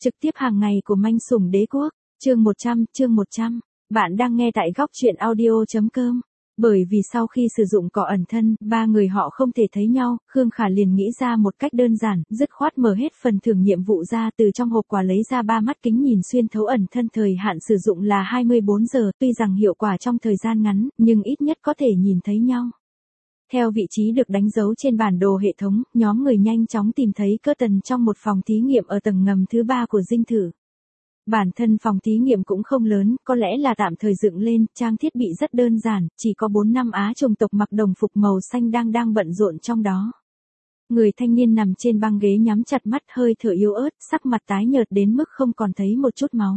Trực tiếp hàng ngày của manh sủng đế quốc, chương 100. Bạn đang nghe tại góc truyện audio.com. Bởi vì sau khi sử dụng cỏ ẩn thân, ba người họ không thể thấy nhau, Khương Khả liền nghĩ ra một cách đơn giản, dứt khoát mở hết phần thưởng nhiệm vụ ra, từ trong hộp quà lấy ra 3 mắt kính nhìn xuyên thấu ẩn thân, thời hạn sử dụng là 24 giờ, tuy rằng hiệu quả trong thời gian ngắn, nhưng ít nhất có thể nhìn thấy nhau. Theo vị trí được đánh dấu trên bản đồ hệ thống, nhóm người nhanh chóng tìm thấy Curtin trong một phòng thí nghiệm ở tầng ngầm thứ 3 của dinh thự. Bản thân phòng thí nghiệm cũng không lớn, có lẽ là tạm thời dựng lên, trang thiết bị rất đơn giản, chỉ có 4-5 Á chủng tộc mặc đồng phục màu xanh đang bận rộn trong đó. Người thanh niên nằm trên băng ghế nhắm chặt mắt, hơi thở yếu ớt, sắc mặt tái nhợt đến mức không còn thấy một chút máu.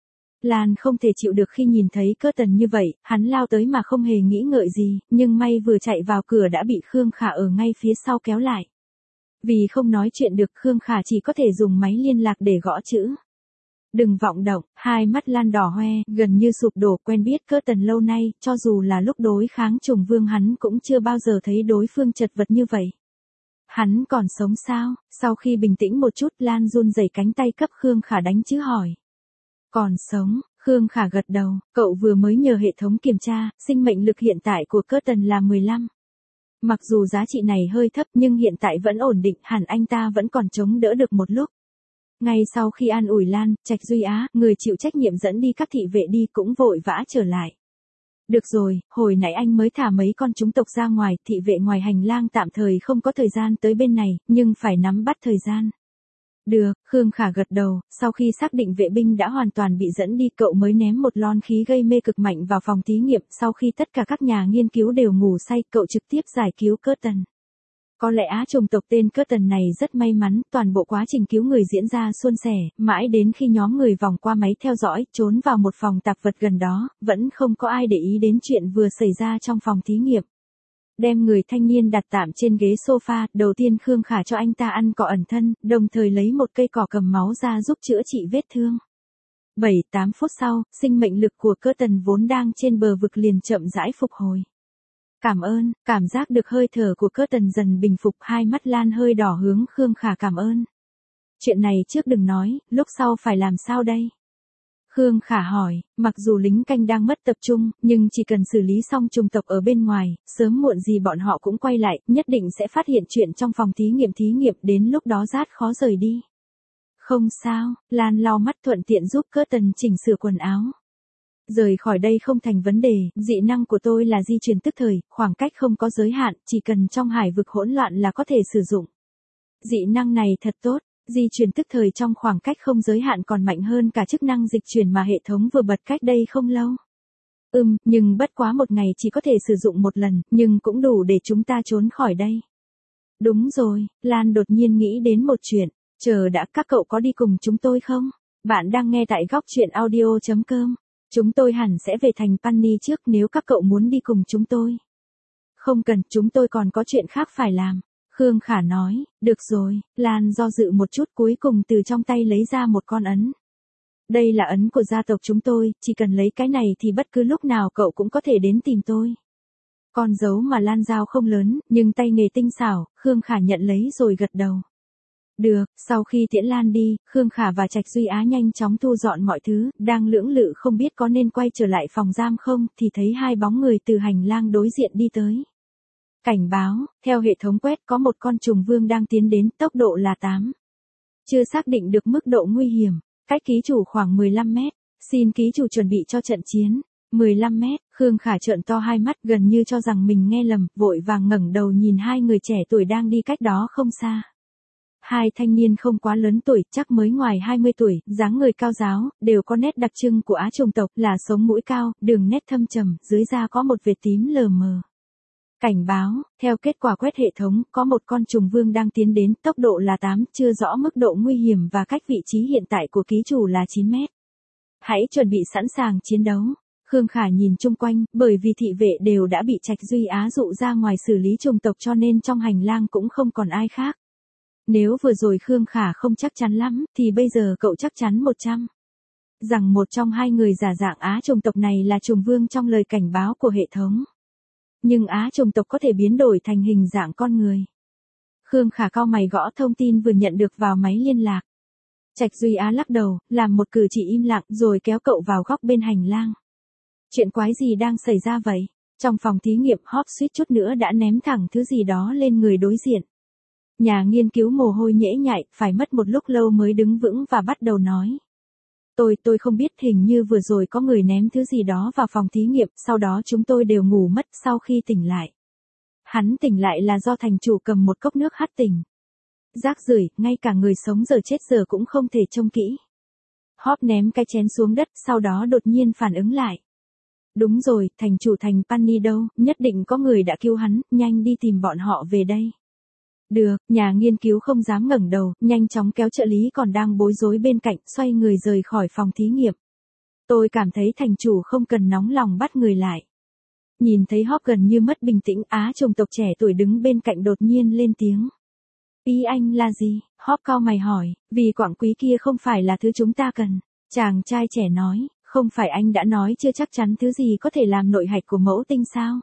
Lan không thể chịu được khi nhìn thấy Curtin như vậy, hắn lao tới mà không hề nghĩ ngợi gì, nhưng may vừa chạy vào cửa đã bị Khương Khả ở ngay phía sau kéo lại. Vì không nói chuyện được, Khương Khả chỉ có thể dùng máy liên lạc để gõ chữ. Đừng vọng động, hai mắt Lan đỏ hoe, gần như sụp đổ, quen biết Curtin lâu nay, cho dù là lúc đối kháng Trùng Vương hắn cũng chưa bao giờ thấy đối phương chật vật như vậy. Hắn còn sống sao? Sau khi bình tĩnh một chút, Lan run rẩy cánh tay cấp Khương Khả đánh chữ hỏi. Còn sống, Khương Khả gật đầu, cậu vừa mới nhờ hệ thống kiểm tra, sinh mệnh lực hiện tại của Curtin là 15. Mặc dù giá trị này hơi thấp nhưng hiện tại vẫn ổn định, hẳn anh ta vẫn còn chống đỡ được một lúc. Ngay sau khi an ủi Lan, Trạch Duy Á, người chịu trách nhiệm dẫn đi các thị vệ đi cũng vội vã trở lại. Được rồi, hồi nãy anh mới thả mấy con chúng tộc ra ngoài, thị vệ ngoài hành lang tạm thời không có thời gian tới bên này, nhưng phải nắm bắt thời gian. Được, Khương Khả gật đầu, sau khi xác định vệ binh đã hoàn toàn bị dẫn đi, cậu mới ném một lon khí gây mê cực mạnh vào phòng thí nghiệm, sau khi tất cả các nhà nghiên cứu đều ngủ say, cậu trực tiếp giải cứu Curtin. Có lẽ chủng tộc tên Curtin này rất may mắn, toàn bộ quá trình cứu người diễn ra suôn sẻ, mãi đến khi nhóm người vòng qua máy theo dõi, trốn vào một phòng tạp vật gần đó, vẫn không có ai để ý đến chuyện vừa xảy ra trong phòng thí nghiệm. Đem người thanh niên đặt tạm trên ghế sofa, đầu tiên Khương Khả cho anh ta ăn cỏ ẩn thân, đồng thời lấy một cây cỏ cầm máu ra giúp chữa trị vết thương. 7-8 phút sau, sinh mệnh lực của Curtin vốn đang trên bờ vực liền chậm rãi phục hồi. Cảm ơn, cảm giác được hơi thở của Curtin dần bình phục, hai mắt Lan hơi đỏ hướng Khương Khả cảm ơn. Chuyện này trước đừng nói, lúc sau phải làm sao đây? Khương Khả hỏi, mặc dù lính canh đang mất tập trung, nhưng chỉ cần xử lý xong chủng tộc ở bên ngoài, sớm muộn gì bọn họ cũng quay lại, nhất định sẽ phát hiện chuyện trong phòng thí nghiệm, đến lúc đó rát khó rời đi. Không sao, Lan lau mắt thuận tiện giúp Curtin chỉnh sửa quần áo. Rời khỏi đây không thành vấn đề, dị năng của tôi là di chuyển tức thời, khoảng cách không có giới hạn, chỉ cần trong hải vực hỗn loạn là có thể sử dụng. Dị năng này thật tốt, di chuyển tức thời trong khoảng cách không giới hạn còn mạnh hơn cả chức năng dịch chuyển mà hệ thống vừa bật cách đây không lâu. Nhưng bất quá một ngày chỉ có thể sử dụng một lần, nhưng cũng đủ để chúng ta trốn khỏi đây. Đúng rồi, Lan đột nhiên nghĩ đến một chuyện, chờ đã, các cậu có đi cùng chúng tôi không? Bạn đang nghe tại góc truyện audio.com. Chúng tôi hẳn sẽ về thành Panny trước nếu các cậu muốn đi cùng chúng tôi. Không cần, chúng tôi còn có chuyện khác phải làm. Khương Khả nói, được rồi, Lan do dự một chút cuối cùng từ trong tay lấy ra một con ấn. Đây là ấn của gia tộc chúng tôi, chỉ cần lấy cái này thì bất cứ lúc nào cậu cũng có thể đến tìm tôi. Con dấu mà Lan giao không lớn, nhưng tay nghề tinh xảo, Khương Khả nhận lấy rồi gật đầu. Được, sau khi tiễn Lan đi, Khương Khả và Trạch Duy Á nhanh chóng thu dọn mọi thứ, đang lưỡng lự không biết có nên quay trở lại phòng giam không, thì thấy hai bóng người từ hành lang đối diện đi tới. Cảnh báo, theo hệ thống quét có một con trùng vương đang tiến đến, tốc độ là 8. Chưa xác định được mức độ nguy hiểm, cách ký chủ khoảng 15 mét, xin ký chủ chuẩn bị cho trận chiến. 15 mét, Khương Khả trợn to hai mắt gần như cho rằng mình nghe lầm, vội vàng ngẩng đầu nhìn hai người trẻ tuổi đang đi cách đó không xa. Hai thanh niên không quá lớn tuổi, chắc mới ngoài 20 tuổi, dáng người cao ráo, đều có nét đặc trưng của Á chủng tộc là sống mũi cao, đường nét thâm trầm, dưới da có một vệt tím lờ mờ. Cảnh báo, theo kết quả quét hệ thống, có một con trùng vương đang tiến đến, tốc độ là 8, chưa rõ mức độ nguy hiểm và cách vị trí hiện tại của ký chủ là 9 mét. Hãy chuẩn bị sẵn sàng chiến đấu. Khương Khả nhìn chung quanh, bởi vì thị vệ đều đã bị Trạch Duy Á dụ ra ngoài xử lý chủng tộc cho nên trong hành lang cũng không còn ai khác. Nếu vừa rồi Khương Khả không chắc chắn lắm, thì bây giờ cậu chắc chắn 100. Rằng một trong hai người giả dạng Á chủng tộc này là trùng vương trong lời cảnh báo của hệ thống. Nhưng Á chủng tộc có thể biến đổi thành hình dạng con người. Khương Khả cau mày gõ thông tin vừa nhận được vào máy liên lạc. Trạch Duy Á lắc đầu, làm một cử chỉ im lặng rồi kéo cậu vào góc bên hành lang. Chuyện quái gì đang xảy ra vậy? Trong phòng thí nghiệm Hop suýt chút nữa đã ném thẳng thứ gì đó lên người đối diện. Nhà nghiên cứu mồ hôi nhễ nhại, phải mất một lúc lâu mới đứng vững và bắt đầu nói. Tôi không biết, hình như vừa rồi có người ném thứ gì đó vào phòng thí nghiệm, sau đó chúng tôi đều ngủ mất sau khi tỉnh lại. Hắn tỉnh lại là do thành chủ cầm một cốc nước hắt tỉnh. Rác rưởi, ngay cả người sống giờ chết giờ cũng không thể trông kỹ. Hop ném cái chén xuống đất, sau đó đột nhiên phản ứng lại. Đúng rồi, thành chủ thành Penny đâu, nhất định có người đã cứu hắn, nhanh đi tìm bọn họ về đây. Được, nhà nghiên cứu không dám ngẩng đầu, nhanh chóng kéo trợ lý còn đang bối rối bên cạnh, xoay người rời khỏi phòng thí nghiệm. Tôi cảm thấy thành chủ không cần nóng lòng bắt người lại. Nhìn thấy Hop gần như mất bình tĩnh, Á chủng tộc trẻ tuổi đứng bên cạnh đột nhiên lên tiếng. Ý anh là gì? Hop cau mày hỏi, vì quặng quý kia không phải là thứ chúng ta cần. Chàng trai trẻ nói, không phải anh đã nói chưa chắc chắn thứ gì có thể làm nội hạch của mẫu tinh sao?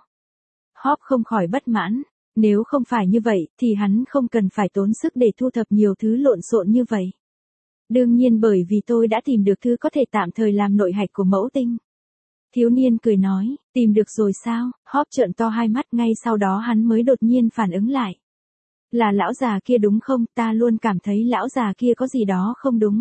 Hop không khỏi bất mãn. Nếu không phải như vậy, thì hắn không cần phải tốn sức để thu thập nhiều thứ lộn xộn như vậy. Đương nhiên bởi vì tôi đã tìm được thứ có thể tạm thời làm nội hạch của mẫu tinh. Thiếu niên cười nói, tìm được rồi sao? Hop trợn to hai mắt, ngay sau đó hắn mới đột nhiên phản ứng lại. Là lão già kia đúng không? Ta luôn cảm thấy lão già kia có gì đó không đúng.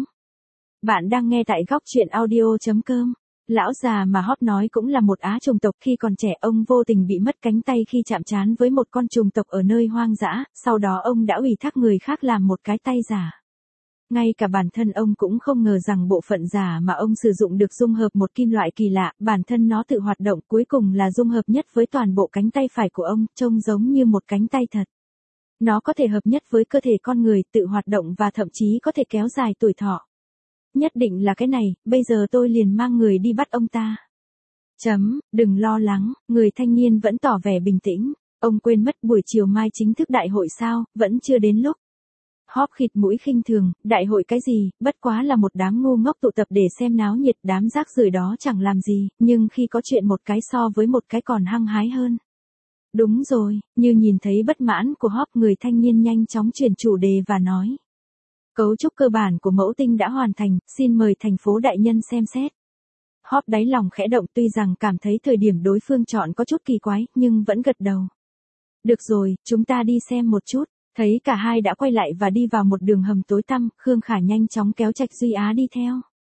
Bạn đang nghe tại góc truyện audio.com. Lão già mà Hop nói cũng là một Á chủng tộc, khi còn trẻ ông vô tình bị mất cánh tay khi chạm trán với một con trùng tộc ở nơi hoang dã, sau đó ông đã ủy thác người khác làm một cái tay giả. Ngay cả bản thân ông cũng không ngờ rằng bộ phận giả mà ông sử dụng được dung hợp một kim loại kỳ lạ, bản thân nó tự hoạt động, cuối cùng là dung hợp nhất với toàn bộ cánh tay phải của ông, trông giống như một cánh tay thật. Nó có thể hợp nhất với cơ thể con người, tự hoạt động và thậm chí có thể kéo dài tuổi thọ. Nhất định là cái này, bây giờ tôi liền mang người đi bắt ông ta. Đừng lo lắng, người thanh niên vẫn tỏ vẻ bình tĩnh. Ông quên mất buổi chiều mai chính thức đại hội sao, vẫn chưa đến lúc. Hop khịt mũi khinh thường, đại hội cái gì, bất quá là một đám ngu ngốc tụ tập để xem náo nhiệt, đám rác rưởi đó chẳng làm gì, nhưng khi có chuyện một cái so với một cái còn hăng hái hơn. Đúng rồi, như nhìn thấy bất mãn của Hop, người thanh niên nhanh chóng chuyển chủ đề và nói. Cấu trúc cơ bản của mẫu tinh đã hoàn thành, xin mời thành phố đại nhân xem xét. Hop đáy lòng khẽ động, tuy rằng cảm thấy thời điểm đối phương chọn có chút kỳ quái, nhưng vẫn gật đầu. Được rồi, chúng ta đi xem một chút. Thấy cả hai đã quay lại và đi vào một đường hầm tối tăm, Khương Khả nhanh chóng kéo Trạch Duy Á đi theo.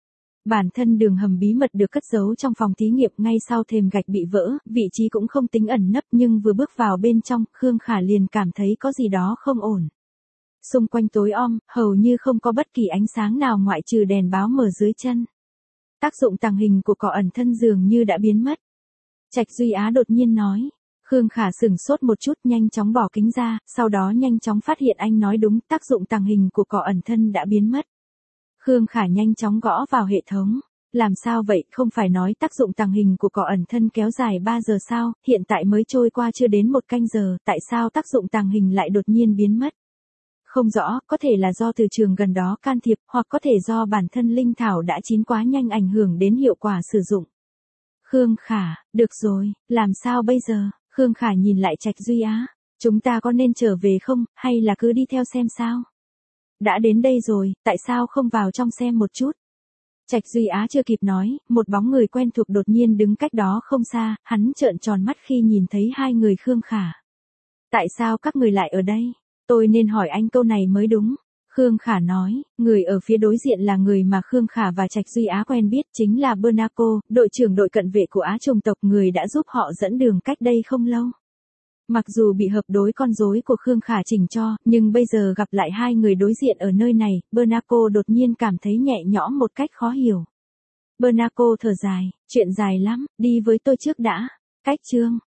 Bản thân đường hầm bí mật được cất giấu trong phòng thí nghiệm ngay sau thềm gạch bị vỡ, vị trí cũng không tính ẩn nấp, nhưng vừa bước vào bên trong, Khương Khả liền cảm thấy có gì đó không ổn. Xung quanh tối om, hầu như không có bất kỳ ánh sáng nào ngoại trừ đèn báo mở dưới chân. Tác dụng tàng hình của cỏ ẩn thân dường như đã biến mất. Trạch Duy Á đột nhiên nói. Khương Khả sửng sốt một chút, nhanh chóng bỏ kính ra, sau đó nhanh chóng phát hiện anh nói đúng, tác dụng tàng hình của cỏ ẩn thân đã biến mất. Khương Khả nhanh chóng gõ vào hệ thống. Làm sao vậy, không phải nói tác dụng tàng hình của cỏ ẩn thân kéo dài 3 giờ sao, hiện tại mới trôi qua chưa đến 1 canh giờ, tại sao tác dụng tàng hình lại đột nhiên biến mất? Không rõ, có thể là do từ trường gần đó can thiệp, hoặc có thể do bản thân linh thảo đã chín quá nhanh ảnh hưởng đến hiệu quả sử dụng. Khương Khả, được rồi, làm sao bây giờ? Khương Khả nhìn lại Trạch Duy Á. Chúng ta có nên trở về không, hay là cứ đi theo xem sao? Đã đến đây rồi, tại sao không vào trong xem một chút? Trạch Duy Á chưa kịp nói, một bóng người quen thuộc đột nhiên đứng cách đó không xa, hắn trợn tròn mắt khi nhìn thấy hai người Khương Khả. Tại sao các người lại ở đây? Tôi nên hỏi anh câu này mới đúng. Khương Khả nói, người ở phía đối diện là người mà Khương Khả và Trạch Duy Á quen biết, chính là Bernaco, đội trưởng đội cận vệ của Á chủng tộc, người đã giúp họ dẫn đường cách đây không lâu. Mặc dù bị hợp đối con rối của Khương Khả chỉnh cho, nhưng bây giờ gặp lại hai người đối diện ở nơi này, Bernaco đột nhiên cảm thấy nhẹ nhõm một cách khó hiểu. Bernaco thở dài, chuyện dài lắm, đi với tôi trước đã. Cách chương.